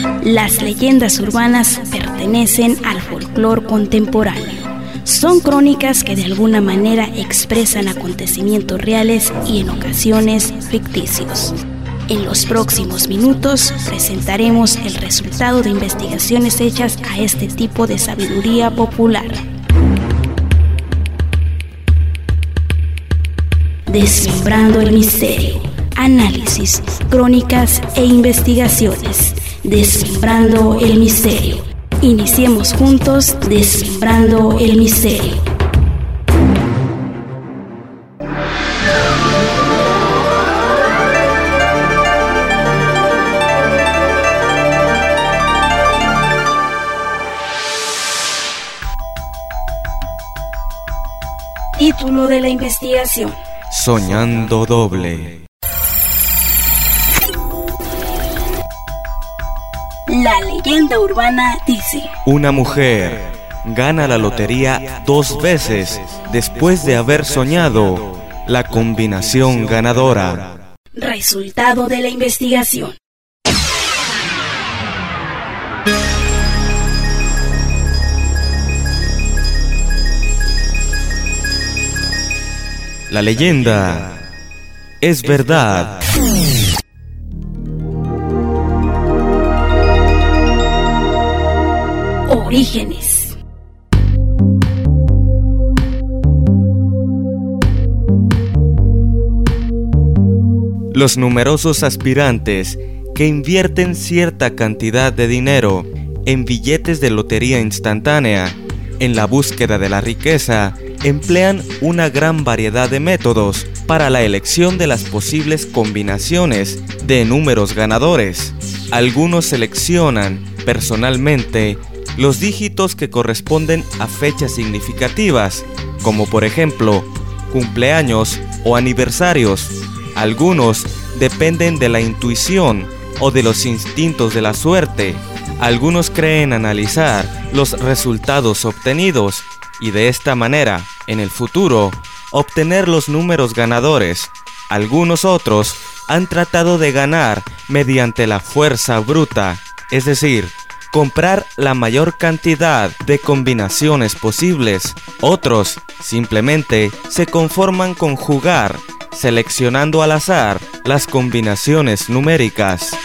Las leyendas urbanas pertenecen al folclore contemporáneo. Son crónicas que de alguna manera expresan acontecimientos reales y en ocasiones ficticios. En los próximos minutos presentaremos el resultado de investigaciones hechas a este tipo de sabiduría popular. Desmembrando el misterio. Análisis, crónicas e investigaciones. Desmembrando el misterio. Iniciemos juntos Desmembrando el misterio. Título de la investigación: Soñando doble. La leyenda urbana dice: Una mujer gana la lotería 2 veces después de haber soñado la combinación ganadora. Resultado de la investigación: La leyenda es verdad. Orígenes. Los numerosos aspirantes que invierten cierta cantidad de dinero en billetes de lotería instantánea en la búsqueda de la riqueza emplean una gran variedad de métodos para la elección de las posibles combinaciones de números ganadores. Algunos seleccionan personalmente los dígitos que corresponden a fechas significativas, como por ejemplo cumpleaños o aniversarios. Algunos dependen de la intuición o de los instintos de la suerte. Algunos creen analizar los resultados obtenidos y de esta manera, en el futuro, obtener los números ganadores. Algunos otros han tratado de ganar mediante la fuerza bruta, es decir, comprar la mayor cantidad de combinaciones posibles. Otros simplemente se conforman con jugar, seleccionando al azar las combinaciones numéricas.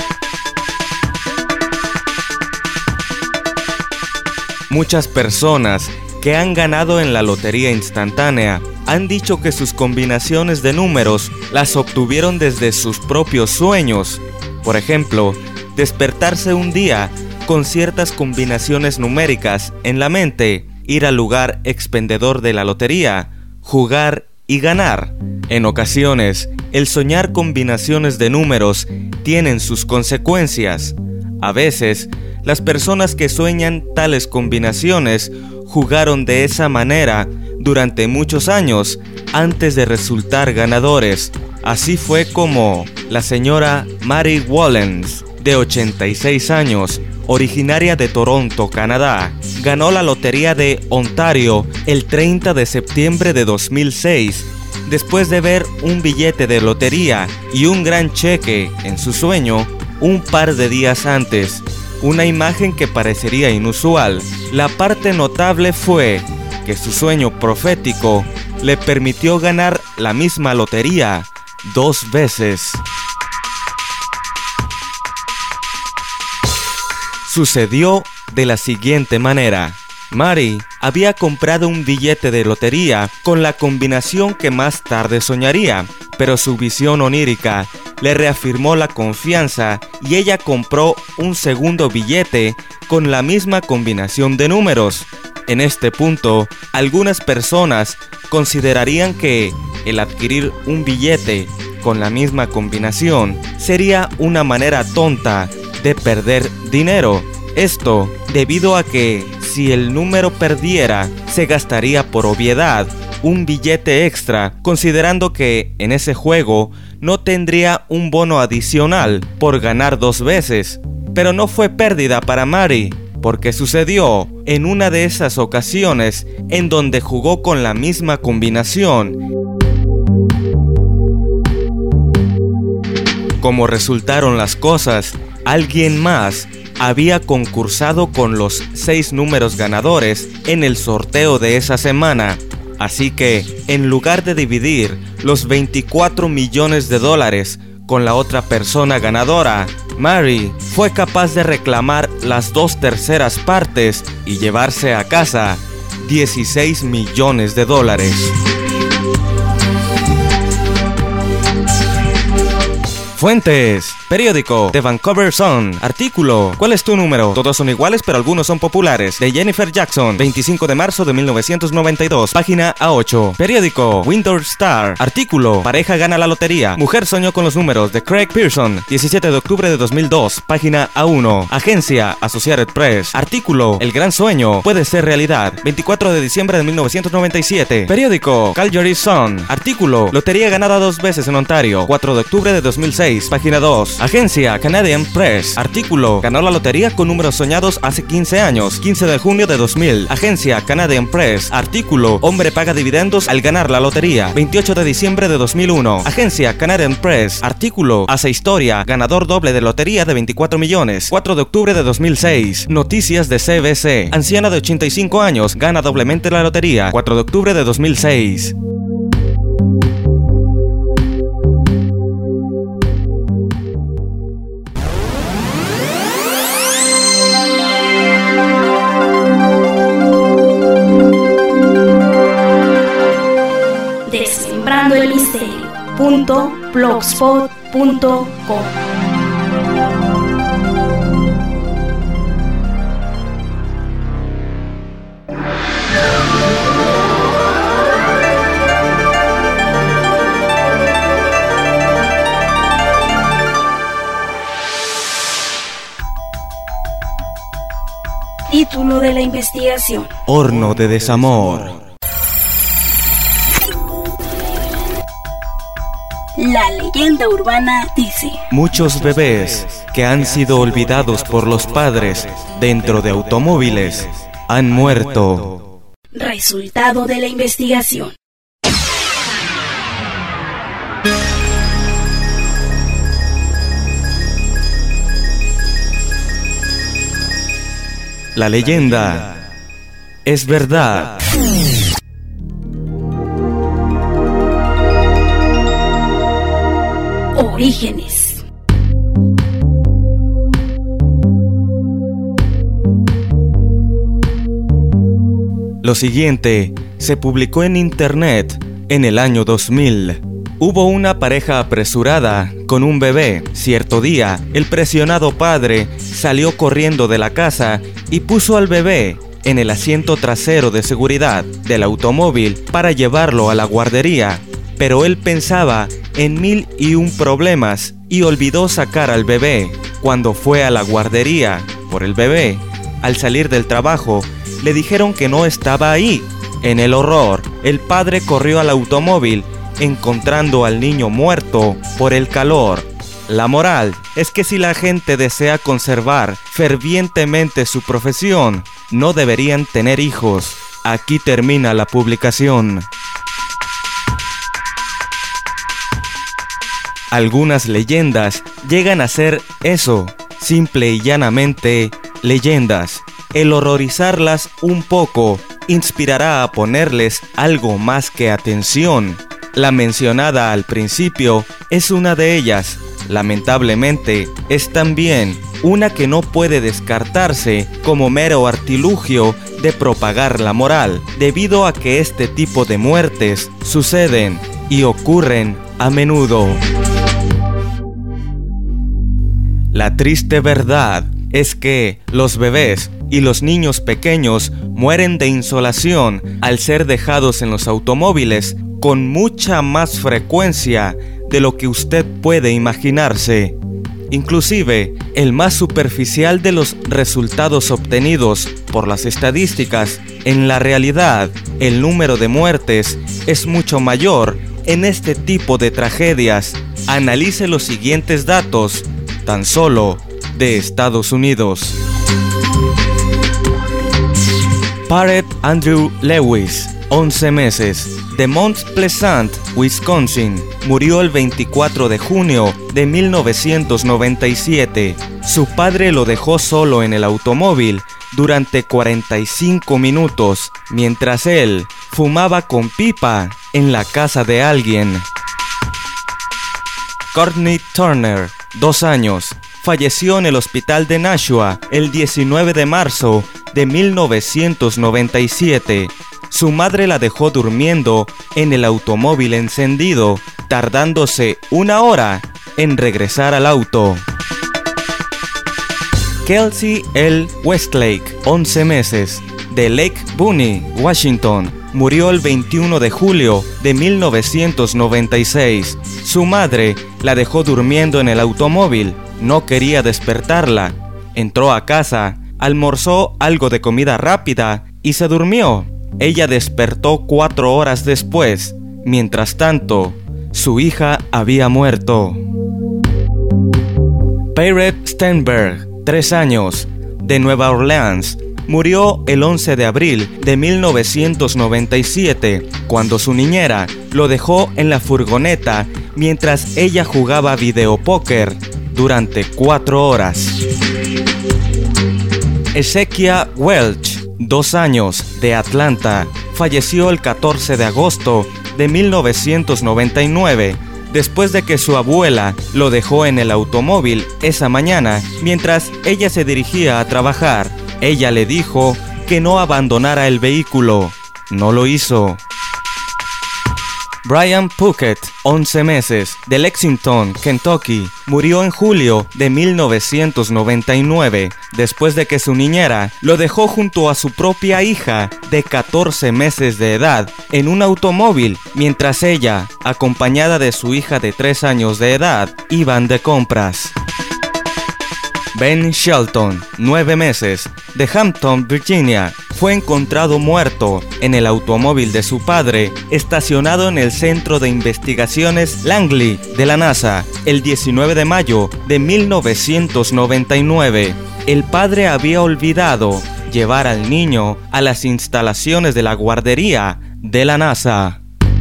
Muchas personas que han ganado en la lotería instantánea han dicho que sus combinaciones de números las obtuvieron desde sus propios sueños. Por ejemplo, despertarse un día con ciertas combinaciones numéricas en la mente, ir al lugar expendedor de la lotería, jugar y ganar. En ocasiones, el soñar combinaciones de números tienen sus consecuencias. A veces, las personas que sueñan tales combinaciones jugaron de esa manera durante muchos años antes de resultar ganadores. Así fue como la señora Mary Wallens, de 86 años, originaria de Toronto, Canadá, ganó la lotería de Ontario el 30 de septiembre de 2006, después de ver un billete de lotería y un gran cheque en su sueño un par de días antes. Una imagen que parecería inusual. La parte notable fue que su sueño profético le permitió ganar la misma lotería 2 veces. Sucedió de la siguiente manera. Mary había comprado un billete de lotería con la combinación que más tarde soñaría, pero su visión onírica le reafirmó la confianza y ella compró un segundo billete con la misma combinación de números. En este punto, algunas personas considerarían que el adquirir un billete con la misma combinación sería una manera tonta de perder dinero. Esto debido a que si el número perdiera, se gastaría por obviedad un billete extra, considerando que en ese juego no tendría un bono adicional por ganar 2 veces. Pero no fue pérdida para Mary, porque sucedió en una de esas ocasiones en donde jugó con la misma combinación. Como resultaron las cosas, alguien más había concursado con los 6 números ganadores en el sorteo de esa semana. Así que, en lugar de dividir los 24 millones de dólares con la otra persona ganadora, Mary fue capaz de reclamar las 2/3 partes y llevarse a casa 16 millones de dólares. Fuentes: periódico The Vancouver Sun. Artículo: ¿cuál es tu número? Todos son iguales, pero algunos son populares. De Jennifer Jackson, 25 de marzo de 1992. Página A8. Periódico Winter Star. Artículo: pareja gana la lotería. Mujer soñó con los números. De Craig Pearson, 17 de octubre de 2002. Página A1. Agencia Associated Press. Artículo: el gran sueño puede ser realidad. 24 de diciembre de 1997. Periódico Calgary Sun. Artículo: lotería ganada 2 veces en Ontario. 4 de octubre de 2006. Página 2. Agencia Canadian Press. Artículo: ganó la lotería con números soñados hace 15 años. 15 de junio de 2000. Agencia Canadian Press. Artículo: hombre paga dividendos al ganar la lotería. 28 de diciembre de 2001. Agencia Canadian Press. Artículo: hace historia. Ganador doble de lotería de 24 millones. 4 de octubre de 2006. Noticias de CBC. Anciana de 85 años gana doblemente la lotería. 4 de octubre de 2006. Descifrando el misterio.blogspot.com. Título de la investigación: Horno de desamor. La leyenda urbana dice: muchos bebés que han sido olvidados por los padres dentro de automóviles han muerto. Resultado de la investigación: la leyenda es verdad. Orígenes. Lo siguiente se publicó en internet en el año 2000. Hubo una pareja apresurada con un bebé. Cierto día, el presionado padre salió corriendo de la casa y puso al bebé en el asiento trasero de seguridad del automóvil para llevarlo a la guardería. Pero él pensaba en 1001 problemas y olvidó sacar al bebé. Cuando fue a la guardería por el bebé, al salir del trabajo, le dijeron que no estaba ahí. En el horror, el padre corrió al automóvil, encontrando al niño muerto por el calor. La moral es que si la gente desea conservar fervientemente su profesión, no deberían tener hijos. Aquí termina la publicación. Algunas leyendas llegan a ser eso, simple y llanamente leyendas. El horrorizarlas un poco inspirará a ponerles algo más que atención. La mencionada al principio es una de ellas. Lamentablemente, es también una que no puede descartarse como mero artilugio de propagar la moral, debido a que este tipo de muertes suceden y ocurren a menudo. La triste verdad es que los bebés y los niños pequeños mueren de insolación al ser dejados en los automóviles con mucha más frecuencia de lo que usted puede imaginarse. Inclusive, el más superficial de los resultados obtenidos por las estadísticas, en la realidad, el número de muertes es mucho mayor en este tipo de tragedias. Analice los siguientes datos, tan solo de Estados Unidos. Parrett Andrew Lewis, 11 meses, de Mount Pleasant, Wisconsin. Murió el 24 de junio de 1997. Su padre lo dejó solo en el automóvil durante 45 minutos, mientras él fumaba con pipa en la casa de alguien. Courtney Turner, 2 años, falleció en el hospital de Nashua el 19 de marzo de 1997. Su madre la dejó durmiendo en el automóvil encendido, tardándose 1 hora en regresar al auto. Kelsey L. Westlake, 11 meses, de Lake Bunny, Washington, murió el 21 de julio de 1996. Su madre la dejó durmiendo en el automóvil, no quería despertarla. Entró a casa, almorzó algo de comida rápida y se durmió. Ella despertó 4 horas después. Mientras tanto, su hija había muerto. Parrett Stenberg, 3 años, de Nueva Orleans, murió el 11 de abril de 1997, cuando su niñera lo dejó en la furgoneta mientras ella jugaba videopóker durante 4 horas. Ezekiel Welch, 2 años, de Atlanta, falleció el 14 de agosto de 1999, después de que su abuela lo dejó en el automóvil esa mañana mientras ella se dirigía a trabajar. Ella le dijo que no abandonara el vehículo. No lo hizo. Brian Puckett, 11 meses, de Lexington, Kentucky, murió en julio de 1999, después de que su niñera lo dejó junto a su propia hija de 14 meses de edad en un automóvil, mientras ella, acompañada de su hija de 3 años de edad, iban de compras. Ben Shelton, 9 meses, de Hampton, Virginia, fue encontrado muerto en el automóvil de su padre, estacionado en el Centro de Investigaciones Langley de la NASA, el 19 de mayo de 1999. El padre había olvidado llevar al niño a las instalaciones de la guardería de la NASA.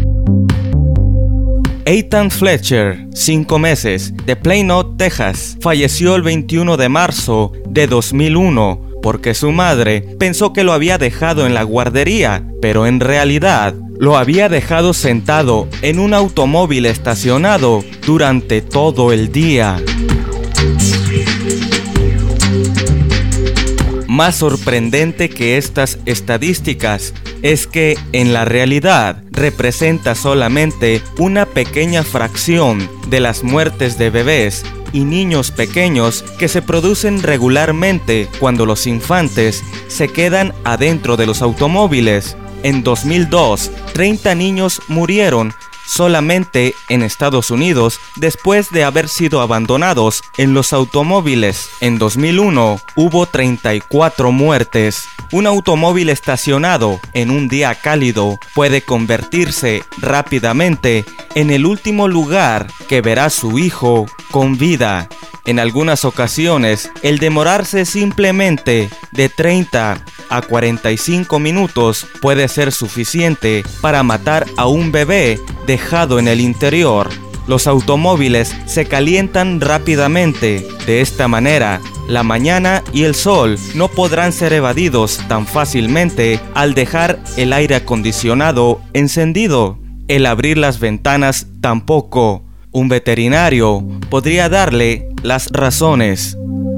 Ethan Fletcher, 5 meses, de Plano, Texas, falleció el 21 de marzo de 2001 porque su madre pensó que lo había dejado en la guardería, pero en realidad lo había dejado sentado en un automóvil estacionado durante todo el día. Más sorprendente que estas estadísticas es que en la realidad representa solamente una pequeña fracción de las muertes de bebés y niños pequeños que se producen regularmente cuando los infantes se quedan adentro de los automóviles. En 2002, 30 niños murieron solamente en Estados Unidos después de haber sido abandonados en los automóviles. En 2001 hubo 34 muertes. Un automóvil estacionado en un día cálido puede convertirse rápidamente en el último lugar que verá su hijo con vida. En algunas ocasiones, el demorarse simplemente de 30 a 45 minutos puede ser suficiente para matar a un bebé dejado en el interior. Los automóviles se calientan rápidamente. De esta manera, la mañana y el sol no podrán ser evadidos tan fácilmente al dejar el aire acondicionado encendido. El abrir las ventanas tampoco. Un veterinario podría darle las razones.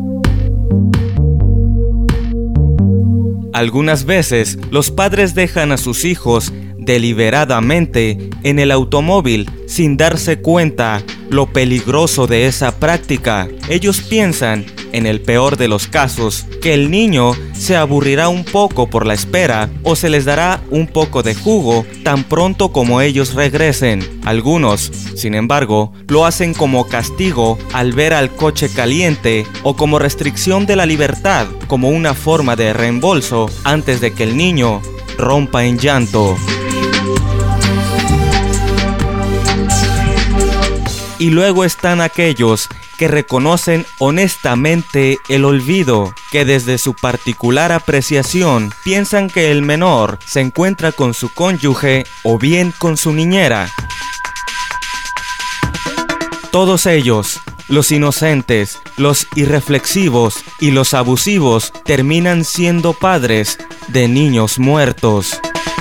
Algunas veces, los padres dejan a sus hijos deliberadamente en el automóvil sin darse cuenta lo peligroso de esa práctica. Ellos piensan, en el peor de los casos, que el niño se aburrirá un poco por la espera o se les dará un poco de jugo tan pronto como ellos regresen. Algunos, sin embargo, lo hacen como castigo al ver al coche caliente o como restricción de la libertad, como una forma de reembolso antes de que el niño rompa en llanto. Y luego están aquellos que reconocen honestamente el olvido, que desde su particular apreciación piensan que el menor se encuentra con su cónyuge o bien con su niñera. Todos ellos, los inocentes, los irreflexivos y los abusivos, terminan siendo padres de niños muertos.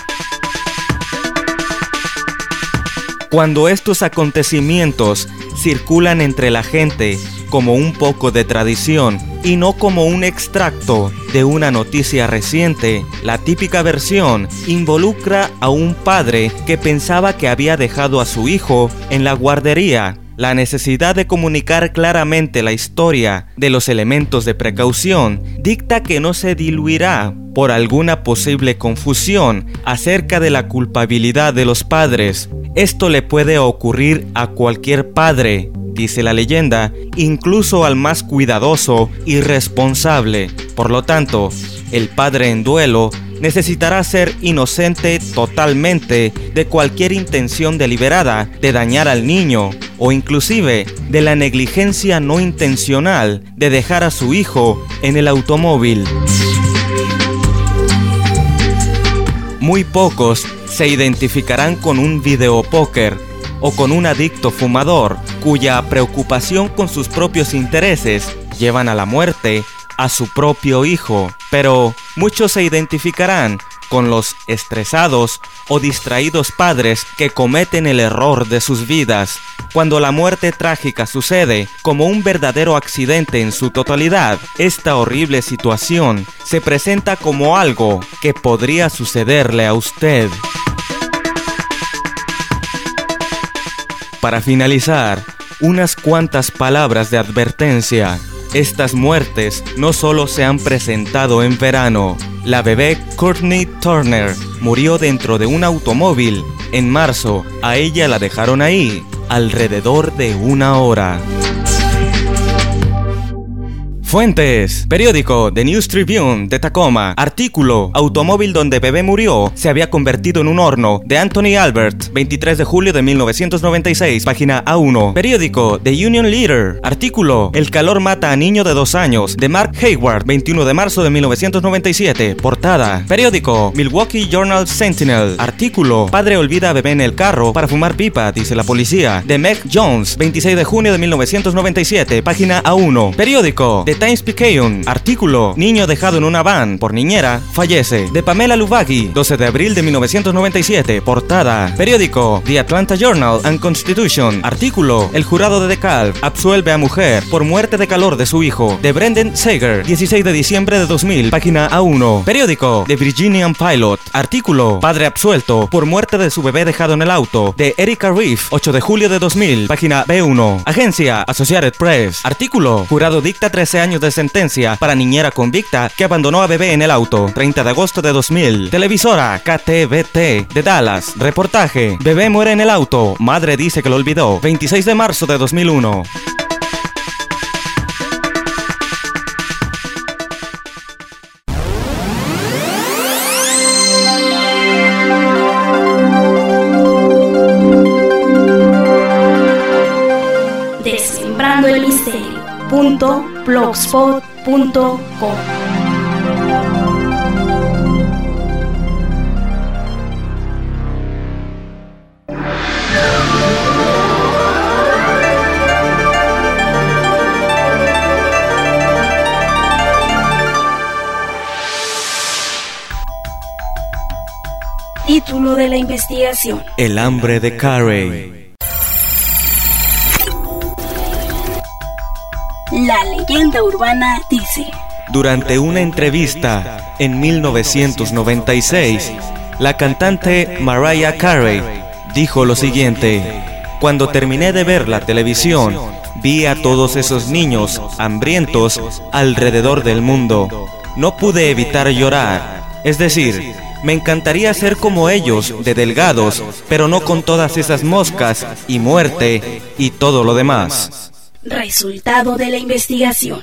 Cuando estos acontecimientos circulan entre la gente como un poco de tradición y no como un extracto de una noticia reciente, la típica versión involucra a un padre que pensaba que había dejado a su hijo en la guardería. La necesidad de comunicar claramente la historia de los elementos de precaución dicta que no se diluirá por alguna posible confusión acerca de la culpabilidad de los padres. Esto le puede ocurrir a cualquier padre, dice la leyenda, incluso al más cuidadoso y responsable. Por lo tanto, el padre en duelo necesitará ser inocente totalmente de cualquier intención deliberada de dañar al niño o inclusive de la negligencia no intencional de dejar a su hijo en el automóvil. Muy pocos se identificarán con un videopóker o con un adicto fumador cuya preocupación con sus propios intereses llevan a la muerte a su propio hijo, pero muchos se identificarán con los estresados o distraídos padres que cometen el error de sus vidas. Cuando la muerte trágica sucede como un verdadero accidente en su totalidad, esta horrible situación se presenta como algo que podría sucederle a usted. Para finalizar, unas cuantas palabras de advertencia. Estas muertes no solo se han presentado en verano. La bebé Courtney Turner murió dentro de un automóvil en marzo. A ella la dejaron ahí alrededor de 1 hora. Fuentes: periódico The News Tribune de Tacoma. Artículo: automóvil donde bebé murió se había convertido en un horno, de Anthony Albert, 23 de julio de 1996, página A1. Periódico The Union Leader. Artículo: el calor mata a niño de 2 años, de Mark Hayward, 21 de marzo de 1997, portada. Periódico Milwaukee Journal Sentinel. Artículo: padre olvida a bebé en el carro para fumar pipa, dice la policía, de Meg Jones, 26 de junio de 1997, página A1. Periódico The Times-Picayune. Artículo: niño dejado en una van por niñera fallece, de Pamela Lubagi, 12 de abril de 1997, portada. Periódico The Atlanta Journal and Constitution. Artículo: el jurado de DeKalb absuelve a mujer por muerte de calor de su hijo, de Brendan Sager, 16 de diciembre de 2000, página A1. Periódico The Virginian Pilot. Artículo: padre absuelto por muerte de su bebé dejado en el auto, de Erika Reef, 8 de julio de 2000, página B1. Agencia Associated Press. Artículo: jurado dicta 13 años de sentencia para niñera convicta que abandonó a bebé en el auto, 30 de agosto de 2000. Televisora KTVT de Dallas. Reportaje: bebé muere en el auto, madre dice que lo olvidó, 26 de marzo de 2001. Descifrando el misterio. .blogspot.com. Título de la investigación: El hambre de Carey. La leyenda urbana dice: durante una entrevista en 1996, la cantante Mariah Carey dijo lo siguiente: cuando terminé de ver la televisión, vi a todos esos niños hambrientos alrededor del mundo. No pude evitar llorar. Es decir, me encantaría ser como ellos, de delgados, pero no con todas esas moscas y muerte y todo lo demás. Resultado de la investigación: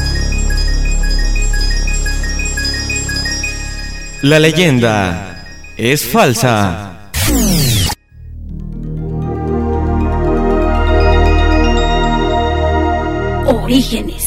la leyenda es falsa. Orígenes.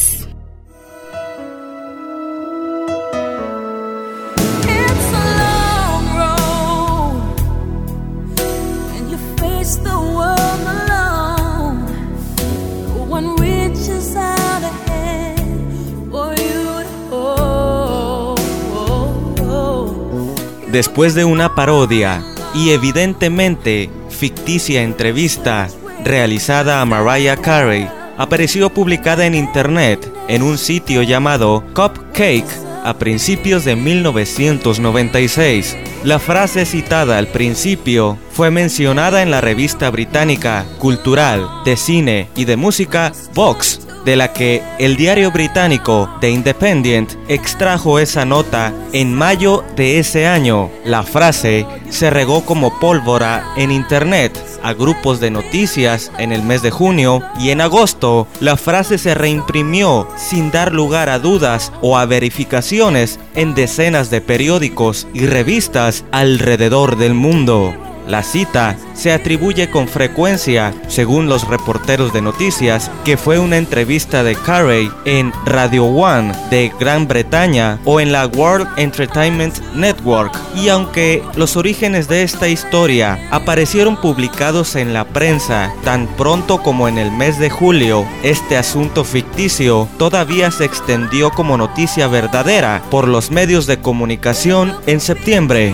Después de una parodia y evidentemente ficticia entrevista realizada a Mariah Carey, apareció publicada en internet en un sitio llamado Cupcake a principios de 1996. La frase citada al principio fue mencionada en la revista británica cultural, de cine y de música Vox, de la que el diario británico The Independent extrajo esa nota en mayo de ese año. La frase se regó como pólvora en internet a grupos de noticias en el mes de junio, y en agosto la frase se reimprimió sin dar lugar a dudas o a verificaciones en decenas de periódicos y revistas alrededor del mundo. La cita se atribuye con frecuencia, según los reporteros de noticias, que fue una entrevista de Carey en Radio One de Gran Bretaña o en la World Entertainment Network. Y aunque los orígenes de esta historia aparecieron publicados en la prensa tan pronto como en el mes de julio, este asunto ficticio todavía se extendió como noticia verdadera por los medios de comunicación en septiembre.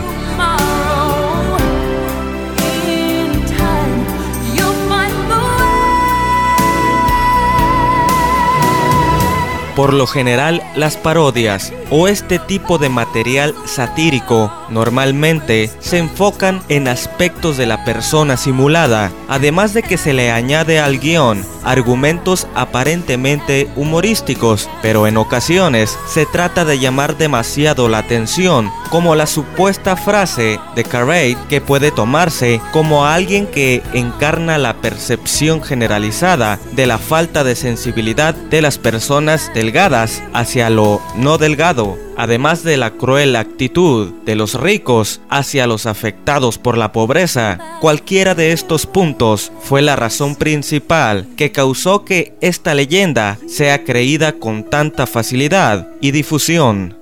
Por lo general, las parodias o este tipo de material satírico normalmente se enfocan en aspectos de la persona simulada, además de que se le añade al guión argumentos aparentemente humorísticos, pero en ocasiones se trata de llamar demasiado la atención, como la supuesta frase de Carey, que puede tomarse como alguien que encarna la percepción generalizada de la falta de sensibilidad de las personas delgadas hacia lo no delgado, además de la cruel actitud de los ricos hacia los afectados por la pobreza. Cualquiera de estos puntos fue la razón principal que causó que esta leyenda sea creída con tanta facilidad y difusión.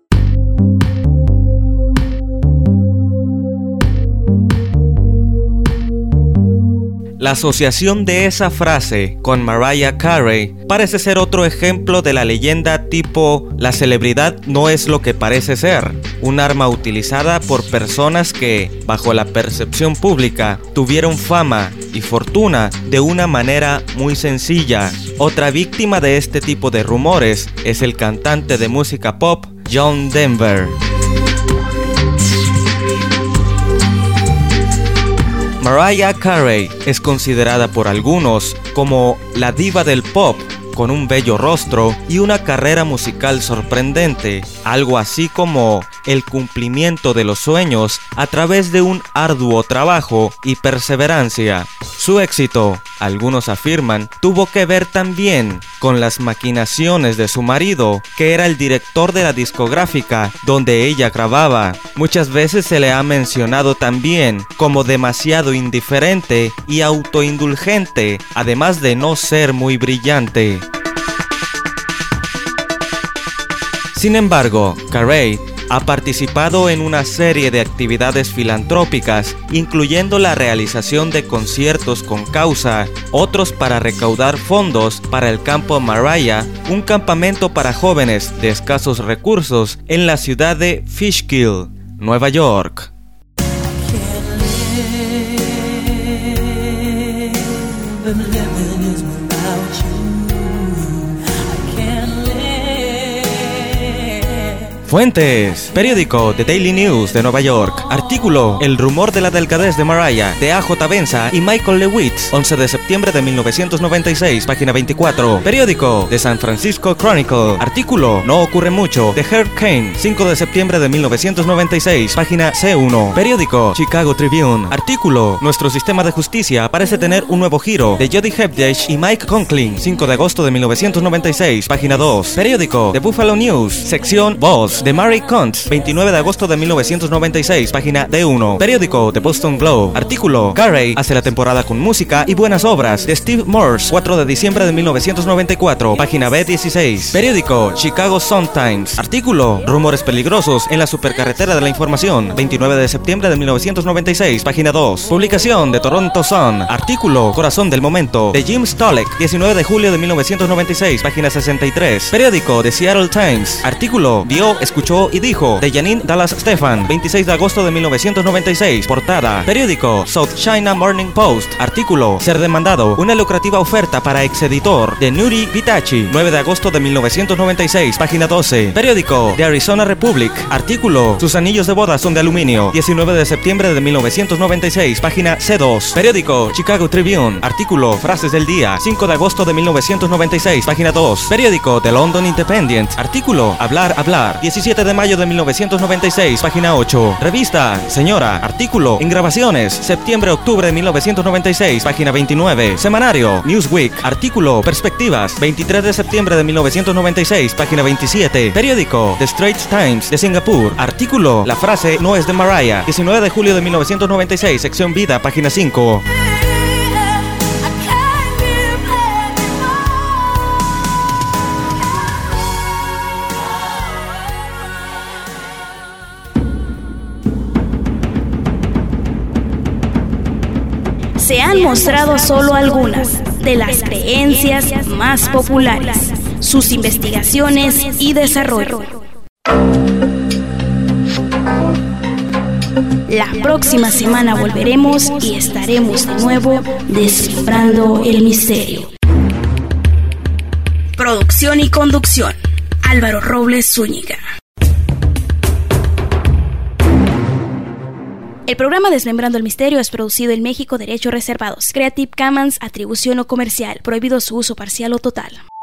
La asociación de esa frase con Mariah Carey parece ser otro ejemplo de la leyenda tipo "la celebridad no es lo que parece ser", un arma utilizada por personas que, bajo la percepción pública, tuvieron fama y fortuna de una manera muy sencilla. Otra víctima de este tipo de rumores es el cantante de música pop John Denver. Mariah Carey es considerada por algunos como la diva del pop, con un bello rostro y una carrera musical sorprendente, algo así como el cumplimiento de los sueños a través de un arduo trabajo y perseverancia. Su éxito, algunos afirman, tuvo que ver también con las maquinaciones de su marido, que era el director de la discográfica donde ella grababa. Muchas veces se le ha mencionado también como demasiado indiferente y autoindulgente, además de no ser muy brillante. Sin embargo, Carey ha participado en una serie de actividades filantrópicas, incluyendo la realización de conciertos con causa, otros para recaudar fondos para el Campo Mariah, un campamento para jóvenes de escasos recursos en la ciudad de Fishkill, Nueva York. Fuentes: periódico The Daily News de Nueva York. Artículo: El rumor de la delgadez de Mariah, de A.J. Benza y Michael Lewitz, 11 de septiembre de 1996, página 24. Periódico The San Francisco Chronicle. Artículo: No ocurre mucho, de Herb Caen, 5 de septiembre de 1996, página C1. Periódico Chicago Tribune. Artículo: Nuestro sistema de justicia parece tener un nuevo giro, de Jody Hebdish y Mike Conklin, 5 de agosto de 1996, página 2. Periódico The Buffalo News, sección Voz. News de Mary Kuntz, 29 de agosto de 1996, página D1. Periódico The Boston Globe. Artículo: Carey hace la temporada con música y buenas obras, de Steve Morse, 4 de diciembre de 1994, página B16. Periódico Chicago Sun-Times. Artículo: Rumores peligrosos en la supercarretera de la información, 29 de septiembre de 1996, página 2. Publicación de Toronto Sun. Artículo: Corazón del momento, de Jim Stolek, 19 de julio de 1996, página 63. Periódico The Seattle Times. Artículo: Vio, escuchó y dijo, de Janine Dallas Stefan, 26 de agosto de 1996, portada. Periódico South China Morning Post. Artículo: Ser demandado, una lucrativa oferta para exeditor, de Nuri Vitachi, 9 de agosto de 1996, página 12. Periódico The Arizona Republic. Artículo: Sus anillos de boda son de aluminio, 19 de septiembre de 1996, página C2. Periódico Chicago Tribune. Artículo: Frases del día, 5 de agosto de 1996, página 2. Periódico The London Independent. Artículo: Hablar, hablar, 17 de mayo de 1996, página 8. Revista Señora. Artículo: En grabaciones, septiembre-octubre de 1996, página 29. Semanario Newsweek. Artículo: Perspectivas, 23 de septiembre de 1996, página 27. Periódico The Straits Times de Singapur. Artículo: La frase no es de Mariah, 19 de julio de 1996, sección Vida, página 5. Se han mostrado solo algunas de las creencias más populares, sus investigaciones y desarrollo. La próxima semana volveremos y estaremos de nuevo descifrando el misterio. Producción y conducción: Álvaro Robles Zúñiga. El programa Desmembrando el Misterio es producido en México, derechos reservados. Creative Commons, atribución no comercial, prohibido su uso parcial o total.